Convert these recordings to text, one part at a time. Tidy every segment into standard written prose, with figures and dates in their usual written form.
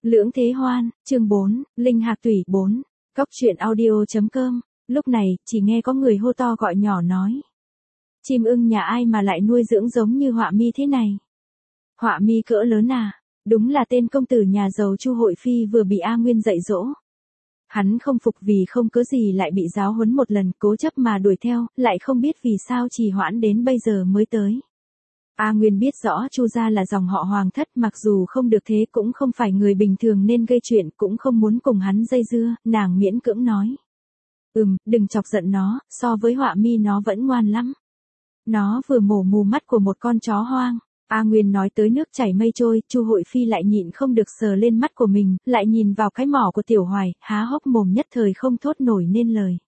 Lưỡng Thế Hoan, chương 4, Linh Hạc Tủy 4, Cóc truyện audio.com, lúc này, chỉ nghe có người hô to gọi nhỏ nói. Chim ưng nhà ai mà lại nuôi dưỡng giống như Họa Mi thế này? Họa Mi cỡ lớn à? Đúng là tên công tử nhà giàu Chu Hội Phi vừa bị A Nguyên dạy dỗ. Hắn không phục vì không cớ gì lại bị giáo huấn một lần, cố chấp mà đuổi theo, lại không biết vì sao trì hoãn đến bây giờ mới tới. A Nguyên biết rõ Chu gia là dòng họ Hoàng thất, mặc dù không được thế cũng không phải người bình thường nên gây chuyện, cũng không muốn cùng hắn dây dưa, nàng miễn cưỡng nói. Đừng chọc giận nó, so với Họa Mi nó vẫn ngoan lắm. Nó vừa mổ mù mắt của một con chó hoang. A Nguyên nói tới nước chảy mây trôi, Chu Hội Phi lại nhịn không được sờ lên mắt của mình, lại nhìn vào cái mỏ của Tiểu Hoài, há hốc mồm nhất thời không thốt nổi nên lời.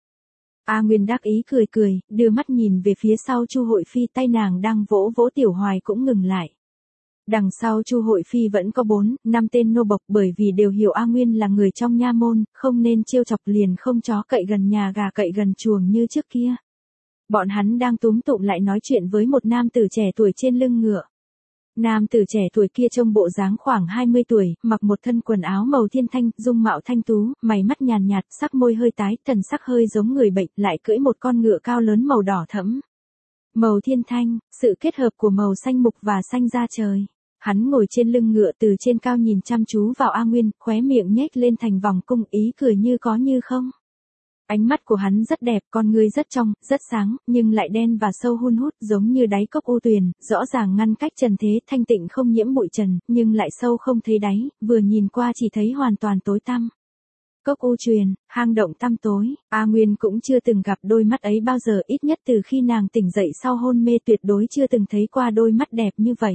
A Nguyên đắc ý cười cười, đưa mắt nhìn về phía sau Chu Hội Phi, tay nàng đang vỗ vỗ Tiểu Hoài cũng ngừng lại. Đằng sau Chu Hội Phi vẫn có 4-5 tên nô bộc, bởi vì đều hiểu A Nguyên là người trong nha môn, không nên trêu chọc, liền không chó cậy gần nhà gà cậy gần chuồng như trước kia. Bọn hắn đang túm tụm lại nói chuyện với một nam tử trẻ tuổi trên lưng ngựa. Nam tử trẻ tuổi kia trông bộ dáng khoảng 20 tuổi, mặc một thân quần áo màu thiên thanh, dung mạo thanh tú, mày mắt nhàn nhạt, sắc môi hơi tái, thần sắc hơi giống người bệnh, lại cưỡi một con ngựa cao lớn màu đỏ thẫm. Màu thiên thanh, sự kết hợp của màu xanh mục và xanh da trời. Hắn ngồi trên lưng ngựa từ trên cao nhìn chăm chú vào A Nguyên, khóe miệng nhếch lên thành vòng cung, ý cười như có như không. Ánh mắt của hắn rất đẹp, con ngươi rất trong, rất sáng, nhưng lại đen và sâu hun hút, giống như đáy cốc u tuyền, rõ ràng ngăn cách trần thế, thanh tịnh không nhiễm bụi trần, nhưng lại sâu không thấy đáy, vừa nhìn qua chỉ thấy hoàn toàn tối tăm. Cốc u tuyền, hang động tăm tối, A Nguyên cũng chưa từng gặp đôi mắt ấy bao giờ, ít nhất từ khi nàng tỉnh dậy sau hôn mê tuyệt đối chưa từng thấy qua đôi mắt đẹp như vậy.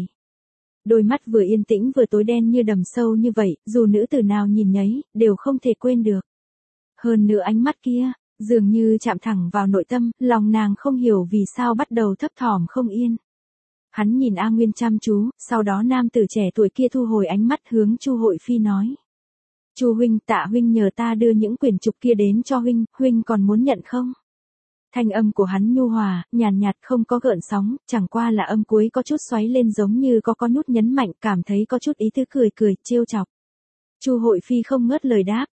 Đôi mắt vừa yên tĩnh vừa tối đen như đầm sâu như vậy, dù nữ tử nào nhìn nhấy, đều không thể quên được. Hơn nữa ánh mắt kia, dường như chạm thẳng vào nội tâm, lòng nàng không hiểu vì sao bắt đầu thấp thỏm không yên. Hắn nhìn A Nguyên chăm chú, sau đó nam tử trẻ tuổi kia thu hồi ánh mắt hướng Chu Hội Phi nói. Chu huynh, Tạ huynh nhờ ta đưa những quyển trục kia đến cho huynh, huynh còn muốn nhận không? Thanh âm của hắn nhu hòa, nhàn nhạt không có gợn sóng, chẳng qua là âm cuối có chút xoáy lên giống như có nút nhấn mạnh, cảm thấy có chút ý tứ cười cười, trêu chọc. Chu Hội Phi không ngớt lời đáp.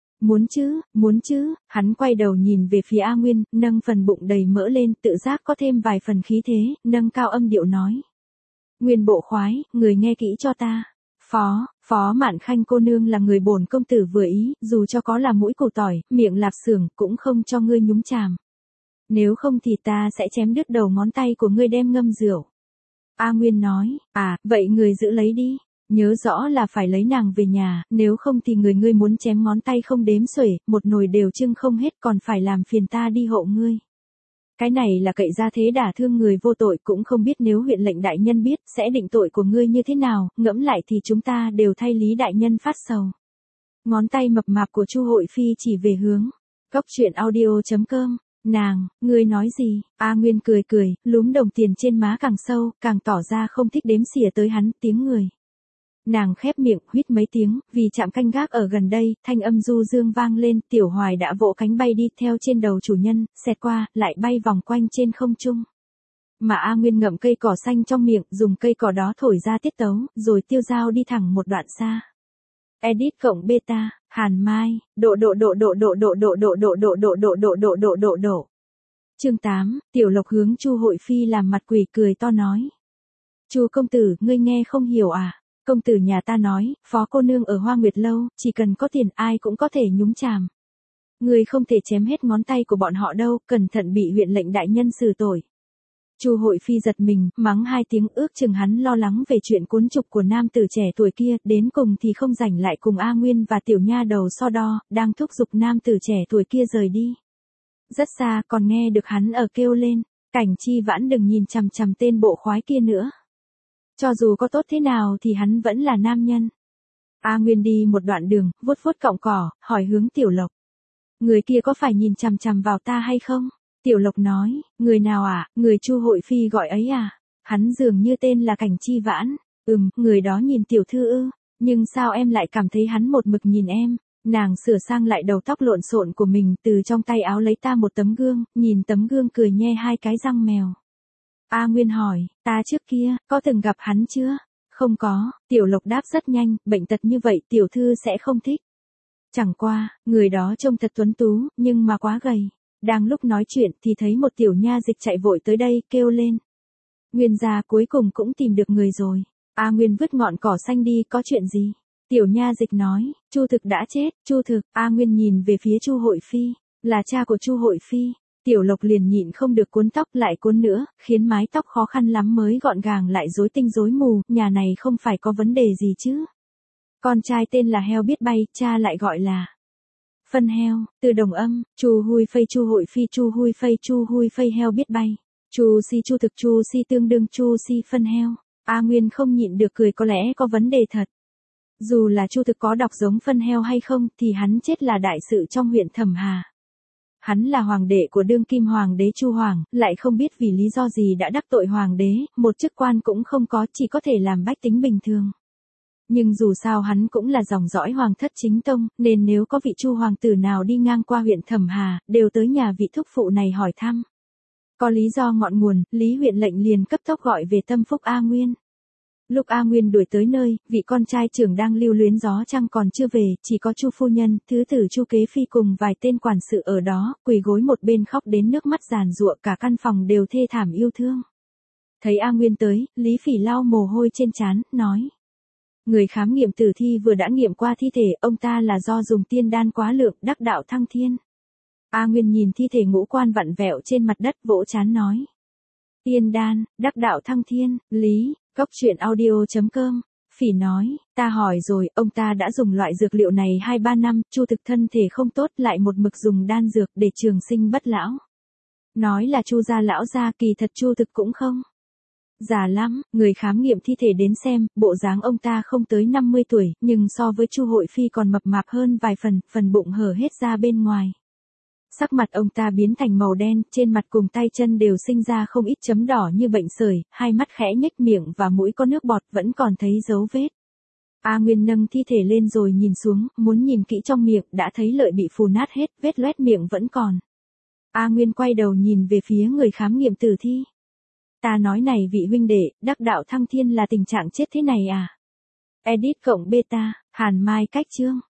Muốn chứ, hắn quay đầu nhìn về phía A Nguyên, nâng phần bụng đầy mỡ lên, tự giác có thêm vài phần khí thế, nâng cao âm điệu nói. Nguyên bộ khoái, người nghe kỹ cho ta. Phó Mạn Khanh cô nương là người bổn công tử vừa ý, dù cho có là mũi củ tỏi, miệng lạp xưởng, cũng không cho ngươi nhúng chàm. Nếu không thì ta sẽ chém đứt đầu ngón tay của ngươi đem ngâm rượu. A Nguyên nói, vậy người giữ lấy đi. Nhớ rõ là phải lấy nàng về nhà, nếu không thì ngươi muốn chém ngón tay không đếm xuể, một nồi đều trưng không hết, còn phải làm phiền ta đi hộ ngươi. Cái này là cậy ra thế đả thương người vô tội, cũng không biết nếu huyện lệnh đại nhân biết, sẽ định tội của ngươi như thế nào, ngẫm lại thì chúng ta đều thay Lý đại nhân phát sầu. Ngón tay mập mạp của Chu Hội Phi chỉ về hướng Cóc truyện audio.com. Ngươi nói gì? A Nguyên cười cười, lúm đồng tiền trên má càng sâu, càng tỏ ra không thích đếm xỉa tới hắn, tiếng người. Nàng khép miệng, huýt mấy tiếng, vì trạm canh gác ở gần đây, thanh âm du dương vang lên, Tiểu Hoài đã vỗ cánh bay đi theo trên đầu chủ nhân, xẹt qua, lại bay vòng quanh trên không trung. Mà A Nguyên ngậm cây cỏ xanh trong miệng, dùng cây cỏ đó thổi ra tiết tấu, rồi tiêu dao đi thẳng một đoạn xa. Edit cộng beta, Hàn Mai, độ. Chương 8, Tiểu Lộc hướng Chu Hội Phi làm mặt quỷ cười to nói. Chu công tử, ngươi nghe không hiểu à? Công tử nhà ta nói, phó cô nương ở Hoa Nguyệt Lâu, chỉ cần có tiền ai cũng có thể nhúng chàm. Ngươi không thể chém hết ngón tay của bọn họ đâu, cẩn thận bị huyện lệnh đại nhân xử tội. Chu Hội Phi giật mình, mắng hai tiếng, ước chừng hắn lo lắng về chuyện cuốn trục của nam tử trẻ tuổi kia, đến cùng thì không rảnh lại cùng A Nguyên và tiểu nha đầu so đo, đang thúc giục nam tử trẻ tuổi kia rời đi. Rất xa còn nghe được hắn ở kêu lên, Cảnh Chi Vãn đừng nhìn chằm chằm tên bộ khoái kia nữa. Cho dù có tốt thế nào thì hắn vẫn là nam nhân. A Nguyên đi một đoạn đường, vuốt cọng cỏ, hỏi hướng Tiểu Lộc. Người kia có phải nhìn chằm chằm vào ta hay không? Tiểu Lộc nói, người nào à, người Chu Hội Phi gọi ấy à? Hắn dường như tên là Cảnh Chi Vãn. Người đó nhìn tiểu thư ư, nhưng sao em lại cảm thấy hắn một mực nhìn em? Nàng sửa sang lại đầu tóc lộn xộn của mình, từ trong tay áo lấy ta một tấm gương, nhìn tấm gương cười nhe hai cái răng mèo. A Nguyên hỏi, ta trước kia, có từng gặp hắn chưa? Không có, Tiểu Lộc đáp rất nhanh, bệnh tật như vậy tiểu thư sẽ không thích. Chẳng qua, người đó trông thật tuấn tú, nhưng mà quá gầy. Đang lúc nói chuyện thì thấy một tiểu nha dịch chạy vội tới đây, kêu lên. Nguyên gia cuối cùng cũng tìm được người rồi. A Nguyên vứt ngọn cỏ xanh đi, có chuyện gì? Tiểu nha dịch nói, Chu Thực đã chết. Chu Thực. A Nguyên nhìn về phía Chu Hội Phi, là cha của Chu Hội Phi. Tiểu Lộc liền nhịn không được cuốn tóc lại cuốn nữa, khiến mái tóc khó khăn lắm mới gọn gàng lại rối tinh rối mù, nhà này không phải có vấn đề gì chứ? Con trai tên là Heo biết bay, cha lại gọi là Phân Heo, từ đồng âm, Chu Hui Phây Chu Hội Phi Chu Hui Phây Chu Hui Phây Heo biết bay. Chu Si Chu Thực Chu Si tương đương Chu Si Phân Heo. A Nguyên không nhịn được cười, có lẽ có vấn đề thật. Dù là Chu Thực có đọc giống Phân Heo hay không thì hắn chết là đại sự trong huyện Thẩm Hà. Hắn là hoàng đệ của đương kim hoàng đế Chu Hoàng, lại không biết vì lý do gì đã đắc tội hoàng đế, một chức quan cũng không có, chỉ có thể làm bách tính bình thường. Nhưng dù sao hắn cũng là dòng dõi hoàng thất chính tông, nên nếu có vị Chu hoàng tử nào đi ngang qua huyện Thẩm Hà, đều tới nhà vị thúc phụ này hỏi thăm. Có lý do ngọn nguồn, Lý huyện lệnh liền cấp tốc gọi về tâm phúc A Nguyên. Lúc A Nguyên đuổi tới nơi, vị con trai trưởng đang lưu luyến gió trăng còn chưa về, chỉ có Chu phu nhân, thứ tử Chu Kế Phi cùng vài tên quản sự ở đó, quỳ gối một bên khóc đến nước mắt giàn giụa, cả căn phòng đều thê thảm yêu thương. Thấy A Nguyên tới, Lý Phỉ lau mồ hôi trên trán, nói: Người khám nghiệm tử thi vừa đã nghiệm qua thi thể, ông ta là do dùng tiên đan quá lượng, đắc đạo thăng thiên. A Nguyên nhìn thi thể ngũ quan vặn vẹo trên mặt đất, vỗ trán nói: Tiên đan, đắc đạo thăng thiên. Lý, Cốc Truyện Audio.com. Phỉ nói, ta hỏi rồi, ông ta đã dùng loại dược liệu này 2-3 năm, Chu Thực thân thể không tốt lại một mực dùng đan dược để trường sinh bất lão. Nói là Chu gia lão gia, kỳ thật Chu Thực cũng không già lắm. Người khám nghiệm thi thể đến xem, bộ dáng ông ta không tới 50 tuổi, nhưng so với Chu Hội Phi còn mập mạp hơn vài phần bụng hở hết ra bên ngoài. Sắc mặt ông ta biến thành màu đen, trên mặt cùng tay chân đều sinh ra không ít chấm đỏ như bệnh sởi, hai mắt khẽ nhếch miệng và mũi có nước bọt vẫn còn thấy dấu vết. A Nguyên nâng thi thể lên rồi nhìn xuống, muốn nhìn kỹ trong miệng, đã thấy lợi bị phù nát hết, vết loét miệng vẫn còn. A Nguyên quay đầu nhìn về phía người khám nghiệm tử thi. Ta nói này vị huynh đệ, đắc đạo thăng thiên là tình trạng chết thế này à? Edit cộng beta, Hàn Mai cách chương.